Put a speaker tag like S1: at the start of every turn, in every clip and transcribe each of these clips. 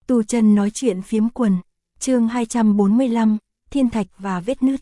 S1: Tu Chân nói chuyện phiếm quần, chương 245, Thiên thạch và vết nứt.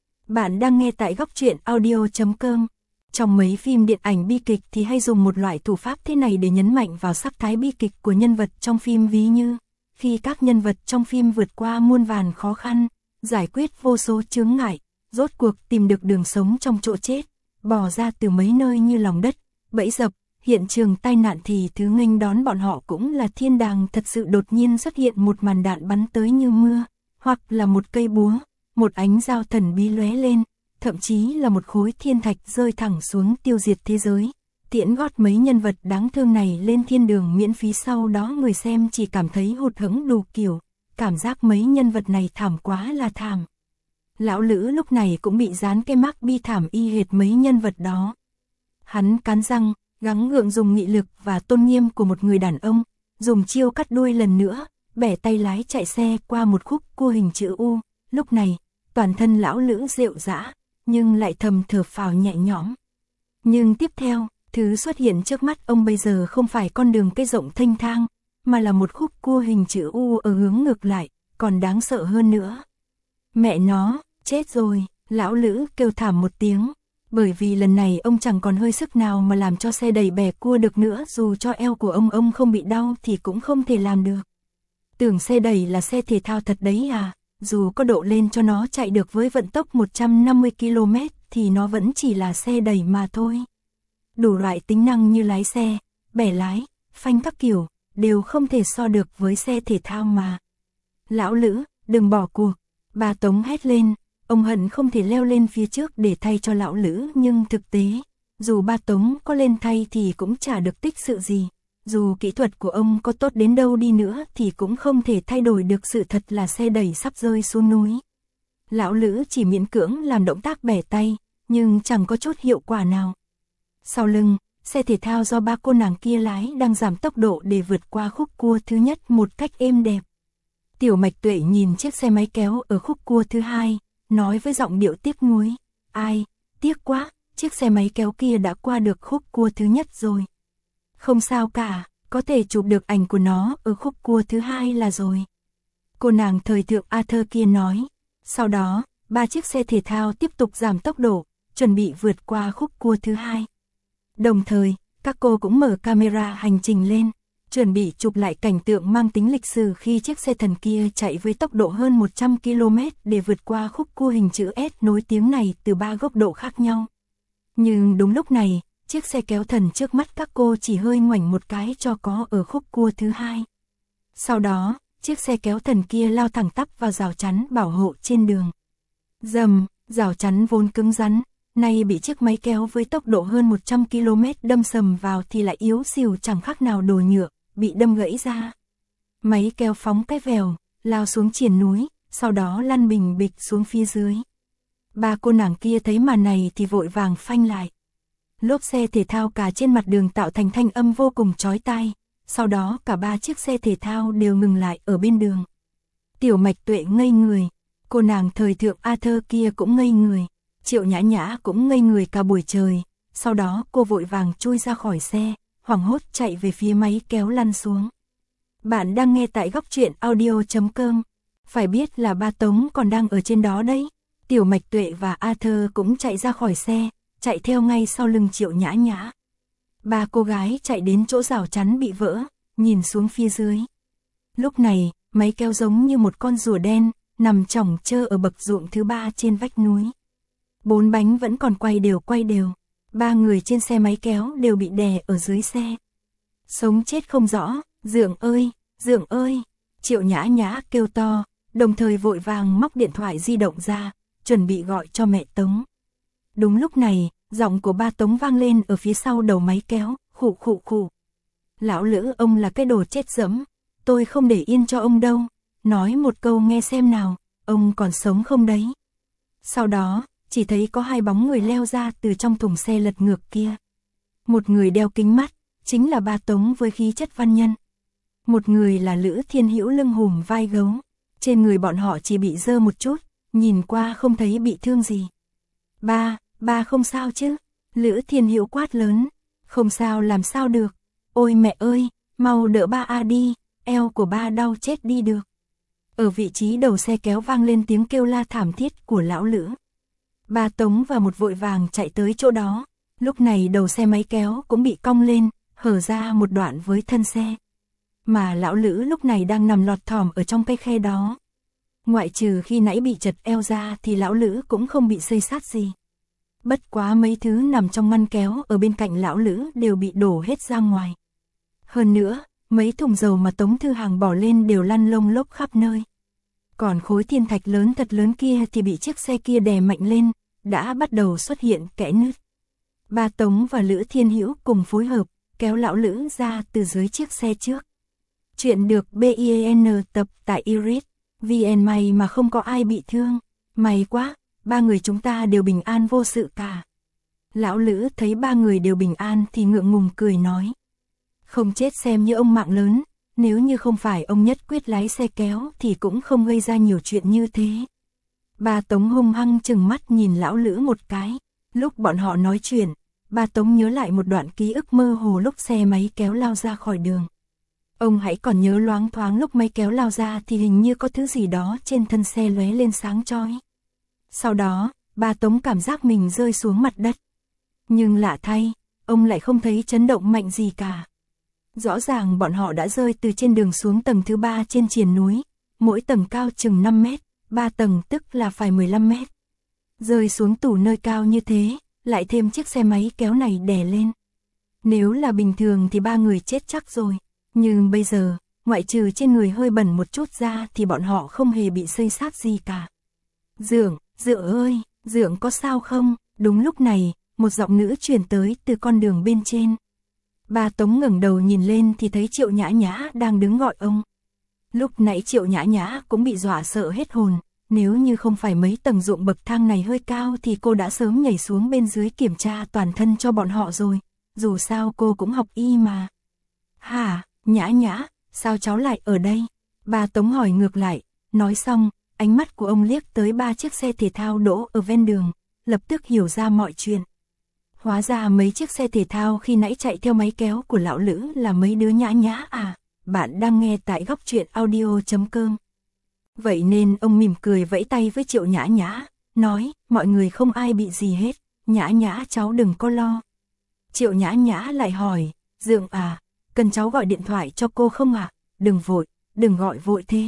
S1: Bạn đang nghe tại góc truyện audio.com. Trong mấy phim điện ảnh bi kịch thì hay dùng một loại thủ pháp thế này để nhấn mạnh vào sắc thái bi kịch của nhân vật trong phim, ví như khi các nhân vật trong phim vượt qua muôn vàn khó khăn, giải quyết vô số chướng ngại, rốt cuộc tìm được đường sống trong chỗ chết, bò ra từ mấy nơi như lòng đất, bẫy dập, hiện trường tai nạn, thì thứ nghênh đón bọn họ cũng là thiên đàng. Thật sự đột nhiên xuất hiện một màn đạn bắn tới như mưa, hoặc là một cây búa, một ánh dao thần bí lóe lên, thậm chí là một khối thiên thạch rơi thẳng xuống tiêu diệt thế giới, tiễn gót mấy nhân vật đáng thương này lên thiên đường miễn phí. Sau đó người xem chỉ cảm thấy hụt hẫng đủ kiểu, cảm giác mấy nhân vật này thảm quá là thảm. Lão Lữ lúc này cũng bị dán cái mác bi thảm y hệt mấy nhân vật đó. Hắn cắn răng, gắng gượng dùng nghị lực và tôn nghiêm của một người đàn ông, dùng chiêu cắt đuôi lần nữa, bẻ tay lái chạy xe qua một khúc cua hình chữ U. Lúc này, toàn thân Lão Lữ rệu rã, nhưng lại thầm thở phào nhẹ nhõm. Nhưng tiếp theo, thứ xuất hiện trước mắt ông bây giờ không phải con đường cây rộng thênh thang, mà là một khúc cua hình chữ U ở hướng ngược lại, còn đáng sợ hơn nữa. Mẹ nó, chết rồi, Lão Lữ kêu thảm một tiếng. Bởi vì lần này ông chẳng còn hơi sức nào mà làm cho xe đẩy bè cua được nữa, dù cho eo của ông không bị đau thì cũng không thể làm được. Tưởng xe đẩy là xe thể thao thật đấy à, dù có độ lên cho nó chạy được với vận tốc 150 km thì nó vẫn chỉ là xe đẩy mà thôi. Đủ loại tính năng như lái xe, bẻ lái, phanh các kiểu, đều không thể so được với xe thể thao mà. Lão Lữ, đừng bỏ cuộc, bà Tống hét lên. Ông hận không thể leo lên phía trước để thay cho Lão Lữ, nhưng thực tế, dù ba Tống có lên thay thì cũng chả được tích sự gì. Dù kỹ thuật của ông có tốt đến đâu đi nữa thì cũng không thể thay đổi được sự thật là xe đẩy sắp rơi xuống núi. Lão Lữ chỉ miễn cưỡng làm động tác bẻ tay, nhưng chẳng có chút hiệu quả nào. Sau lưng, xe thể thao do ba cô nàng kia lái đang giảm tốc độ để vượt qua khúc cua thứ nhất một cách êm đẹp. Tiểu Mạch Tuệ nhìn chiếc xe máy kéo ở khúc cua thứ hai, nói với giọng điệu tiếc nuối, ai, tiếc quá, chiếc xe máy kéo kia đã qua được khúc cua thứ nhất rồi. Không sao cả, có thể chụp được ảnh của nó ở khúc cua thứ hai là rồi. Cô nàng thời thượng Arthur kia nói. Sau đó, ba chiếc xe thể thao tiếp tục giảm tốc độ, chuẩn bị vượt qua khúc cua thứ hai. Đồng thời, các cô cũng mở camera hành trình lên, chuẩn bị chụp lại cảnh tượng mang tính lịch sử khi chiếc xe thần kia chạy với tốc độ hơn 100 km để vượt qua khúc cua hình chữ S nối tiếng này từ ba góc độ khác nhau. Nhưng đúng lúc này, chiếc xe kéo thần trước mắt các cô chỉ hơi ngoảnh một cái cho có ở khúc cua thứ hai. Sau đó, chiếc xe kéo thần kia lao thẳng tắp vào rào chắn bảo hộ trên đường. Rầm, rào chắn vốn cứng rắn, nay bị chiếc máy kéo với tốc độ hơn 100 km đâm sầm vào thì lại yếu xìu chẳng khác nào đồ nhựa, bị đâm gãy ra. Máy kéo phóng cái vèo, lao xuống triền núi, sau đó lăn bình bịch xuống phía dưới. Ba cô nàng kia thấy màn này thì vội vàng phanh lại. Lốp xe thể thao cả trên mặt đường tạo thành thanh âm vô cùng chói tai, sau đó cả ba chiếc xe thể thao đều ngừng lại ở bên đường. Tiểu Mạch Tuệ ngây người, cô nàng thời thượng Arthur kia cũng ngây người, Triệu Nhã Nhã cũng ngây người cả buổi trời, sau đó cô vội vàng chui ra khỏi xe, hoảng hốt chạy về phía máy kéo lăn xuống. Bạn đang nghe tại góc truyện audio.com, phải biết là ba Tống còn đang ở trên đó đấy. Tiểu Mạch Tuệ và Arthur cũng chạy ra khỏi xe, chạy theo ngay sau lưng Triệu Nhã Nhã. Ba cô gái chạy đến chỗ rào chắn bị vỡ, nhìn xuống phía dưới. Lúc này, máy kéo giống như một con rùa đen, nằm chỏng chơ ở bậc ruộng thứ ba trên vách núi. Bốn bánh vẫn còn quay đều. Ba người trên xe máy kéo đều bị đè ở dưới xe. Sống chết không rõ, Dượng ơi, Triệu Nhã Nhã kêu to, đồng thời vội vàng móc điện thoại di động ra, chuẩn bị gọi cho mẹ Tống. Đúng lúc này, giọng của ba Tống vang lên ở phía sau đầu máy kéo, khụ khụ khụ. Lão Lữ, ông là cái đồ chết dẫm, tôi không để yên cho ông đâu, nói một câu nghe xem nào, ông còn sống không đấy. Sau đó, chỉ thấy có hai bóng người leo ra từ trong thùng xe lật ngược kia. Một người đeo kính mắt, chính là ba Tống với khí chất văn nhân. Một người là Lữ Thiên Hữu lưng hùm vai gấu, trên người bọn họ chỉ bị dơ một chút, nhìn qua không thấy bị thương gì. Ba không sao chứ? Lữ Thiên Hữu quát lớn. Không sao làm sao được? Ôi mẹ ơi, mau đỡ ba a đi, eo của ba đau chết đi được. Ở vị trí đầu xe kéo vang lên tiếng kêu la thảm thiết của lão Lữ. Ba Tống và một vội vàng chạy tới chỗ đó, lúc này đầu xe máy kéo cũng bị cong lên, hở ra một đoạn với thân xe. Mà lão Lữ lúc này đang nằm lọt thỏm ở trong cái khe đó. Ngoại trừ khi nãy bị chật eo ra thì lão Lữ cũng không bị xây xát gì. Bất quá mấy thứ nằm trong ngăn kéo ở bên cạnh lão Lữ đều bị đổ hết ra ngoài. Hơn nữa, mấy thùng dầu mà Tống Thư Hàng bỏ lên đều lăn lông lốc khắp nơi. Còn khối thiên thạch lớn thật lớn kia thì bị chiếc xe kia đè mạnh lên, đã bắt đầu xuất hiện kẽ nứt. Ba Tống và Lữ Thiên Hữu cùng phối hợp, kéo lão Lữ ra từ dưới chiếc xe trước. Chuyện được BIN tập tại Iris VN. May mà không có ai bị thương. May quá, ba người chúng ta đều bình an vô sự cả. Lão Lữ thấy ba người đều bình an thì ngượng ngùng cười nói. Không chết xem như ông mạng lớn, nếu như không phải ông nhất quyết lái xe kéo thì cũng không gây ra nhiều chuyện như thế. Ba Tống hung hăng chừng mắt nhìn lão Lữ một cái. Lúc bọn họ nói chuyện, ba Tống nhớ lại một đoạn ký ức mơ hồ lúc xe máy kéo lao ra khỏi đường. Ông hãy còn nhớ loáng thoáng lúc máy kéo lao ra thì hình như có thứ gì đó trên thân xe lóe lên sáng chói. Sau đó, ba Tống cảm giác mình rơi xuống mặt đất. Nhưng lạ thay, ông lại không thấy chấn động mạnh gì cả. Rõ ràng bọn họ đã rơi từ trên đường xuống tầng thứ 3 trên triền núi, mỗi tầng cao chừng 5 mét, 3 tầng tức là phải 15 mét. Rơi xuống tủ nơi cao như thế, lại thêm chiếc xe máy kéo này đè lên. Nếu là bình thường thì ba người chết chắc rồi, nhưng bây giờ, ngoại trừ trên người hơi bẩn một chút ra thì bọn họ không hề bị xây xát gì cả. Dượng ơi, Dượng có sao không? Đúng lúc này, một giọng nữ truyền tới từ con đường bên trên. Ba Tống ngẩng đầu nhìn lên thì thấy Triệu Nhã Nhã đang đứng gọi ông. Lúc nãy Triệu Nhã Nhã cũng bị dọa sợ hết hồn, nếu như không phải mấy tầng ruộng bậc thang này hơi cao thì cô đã sớm nhảy xuống bên dưới kiểm tra toàn thân cho bọn họ rồi, dù sao cô cũng học y mà. Hả, Nhã Nhã, sao cháu lại ở đây? Ba Tống hỏi ngược lại, nói xong, ánh mắt của ông liếc tới ba chiếc xe thể thao đỗ ở ven đường, lập tức hiểu ra mọi chuyện. Hóa ra mấy chiếc xe thể thao khi nãy chạy theo máy kéo của lão Lữ là mấy đứa Nhã Nhã à. Bạn đang nghe tại góc truyện audio.com. Vậy nên ông mỉm cười vẫy tay với Triệu Nhã Nhã, nói, mọi người không ai bị gì hết, Nhã Nhã cháu đừng có lo. Triệu Nhã Nhã lại hỏi, Dượng à, cần cháu gọi điện thoại cho cô không ạ? Đừng vội, đừng gọi vội thế.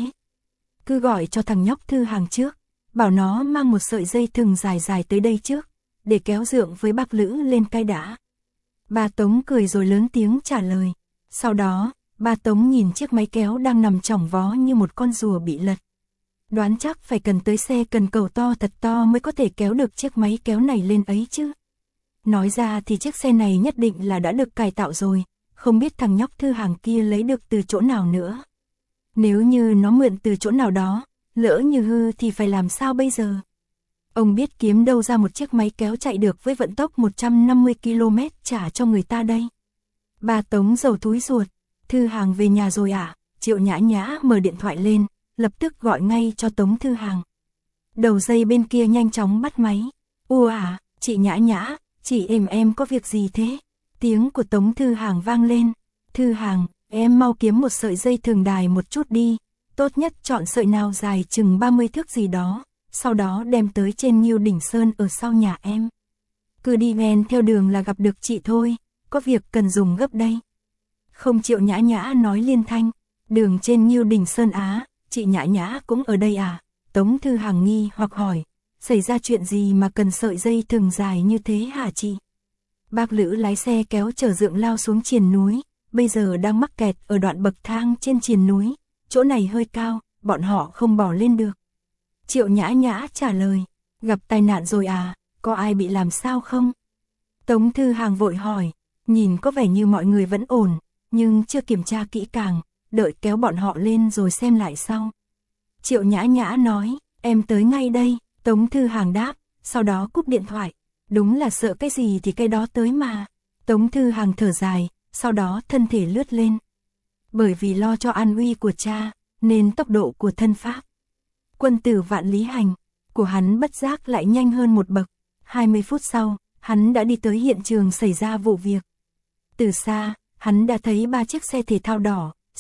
S1: Cứ gọi cho thằng nhóc Thư Hàng trước, bảo nó mang một sợi dây thừng dài dài tới đây trước, để kéo Dượng với bác Lữ lên cái đã. Ba Tống cười rồi lớn tiếng trả lời. Sau đó, ba Tống nhìn chiếc máy kéo đang nằm chỏng vó như một con rùa bị lật. Đoán chắc phải cần tới xe cần cầu to thật to mới có thể kéo được chiếc máy kéo này lên ấy chứ. Nói ra thì chiếc xe này nhất định là đã được cải tạo rồi, không biết thằng nhóc Thư Hàng kia lấy được từ chỗ nào nữa. Nếu như nó mượn từ chỗ nào đó, lỡ như hư thì phải làm sao bây giờ? Ông biết kiếm đâu ra một chiếc máy kéo chạy được với vận tốc 150 km trả cho người ta đây. Ba Tống rầu túi ruột, Thư Hàng về nhà rồi à? Triệu Nhã Nhã mở điện thoại lên, lập tức gọi ngay cho Tống Thư Hàng. Đầu dây bên kia nhanh chóng bắt máy. Ủa à, chị Nhã Nhã, chị em có việc gì thế? Tiếng của Tống Thư Hàng vang lên. Thư Hàng, em mau kiếm một sợi dây thừng đài một chút đi, tốt nhất chọn sợi nào dài chừng 30 thước gì đó, sau đó đem tới trên Ngưu Đỉnh Sơn ở sau nhà em. Cứ đi men theo đường là gặp được chị thôi, có việc cần dùng gấp đây. Không, Triệu Nhã Nhã nói liên thanh, đường trên Ngưu Đỉnh Sơn á, chị Nhã Nhã cũng ở đây à? Tống Thư Hàng nghi hoặc hỏi, xảy ra chuyện gì mà cần sợi dây thừng dài như thế hả chị? Bác Lữ lái xe kéo chở Dượng lao xuống triền núi, bây giờ đang mắc kẹt ở đoạn bậc thang trên triền núi, chỗ này hơi cao, bọn họ không bỏ lên được. Triệu Nhã Nhã trả lời, gặp tai nạn rồi à, có ai bị làm sao không? Tống Thư Hàng vội hỏi, nhìn có vẻ như mọi người vẫn ổn, nhưng chưa kiểm tra kỹ càng, đợi kéo bọn họ lên rồi xem lại sau. Triệu Nhã Nhã nói, em tới ngay đây, Tống Thư Hàng đáp, sau đó cúp điện thoại. Đúng là sợ cái gì thì cái đó tới mà. Tống Thư Hàng thở dài, sau đó thân thể lướt lên. Bởi vì lo cho an nguy của cha, nên tốc độ của thân pháp Quân Tử Vạn Lý Hành của hắn bất giác lại nhanh hơn một bậc. 20 phút sau, hắn đã đi tới hiện trường xảy ra vụ việc. Từ xa, hắn đã thấy ba chiếc xe thể thao đỏ, xanh,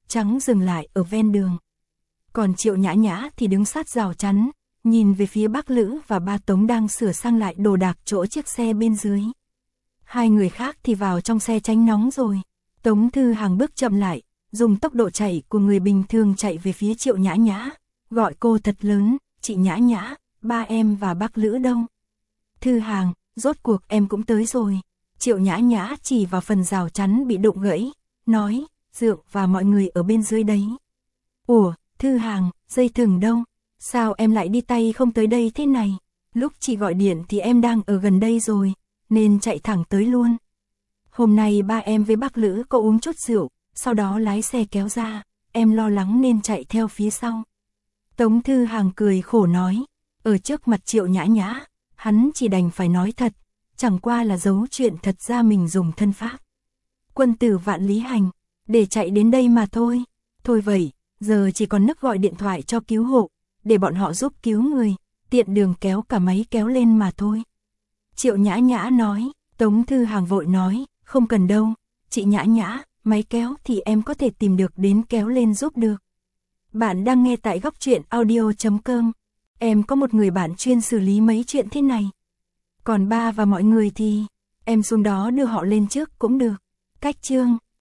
S1: trắng dừng lại ở ven đường. Còn Triệu Nhã Nhã thì đứng sát rào chắn, nhìn về phía bác Lữ và ba Tống đang sửa sang lại đồ đạc chỗ chiếc xe bên dưới. Hai người khác thì vào trong xe tránh nóng rồi. Tống Thư Hàng bước chậm lại, dùng tốc độ chạy của người bình thường chạy về phía Triệu Nhã Nhã, gọi cô thật lớn, chị Nhã Nhã, ba em và bác Lữ đâu? Thư Hàng, rốt cuộc em cũng tới rồi. Triệu Nhã Nhã chỉ vào phần rào chắn bị đụng gãy, nói, Dượng và mọi người ở bên dưới đấy. Ủa, Thư Hàng, dây thừng đâu? Sao em lại đi tay không tới đây thế này? Lúc chị gọi điện thì em đang ở gần đây rồi, nên chạy thẳng tới luôn. Hôm nay ba em với bác Lữ có uống chút rượu, sau đó lái xe kéo ra, em lo lắng nên chạy theo phía sau. Tống Thư Hàng cười khổ nói, ở trước mặt Triệu Nhã Nhã, hắn chỉ đành phải nói thật, chẳng qua là giấu chuyện thật ra mình dùng thân pháp. Quân tử vạn lý hành, để chạy đến đây mà thôi. Thôi vậy, giờ chỉ còn nức gọi điện thoại cho cứu hộ, để bọn họ giúp cứu người, tiện đường kéo cả máy kéo lên mà thôi. Triệu Nhã Nhã nói, Tống Thư Hàng vội nói, không cần đâu, chị Nhã Nhã, máy kéo thì em có thể tìm được đến kéo lên giúp được. Bạn đang nghe tại Góc Truyện Audio.com. Em có một người bạn chuyên xử lý mấy chuyện thế này. Còn ba và mọi người thì, em xuống đó đưa họ lên trước cũng được. Cách chương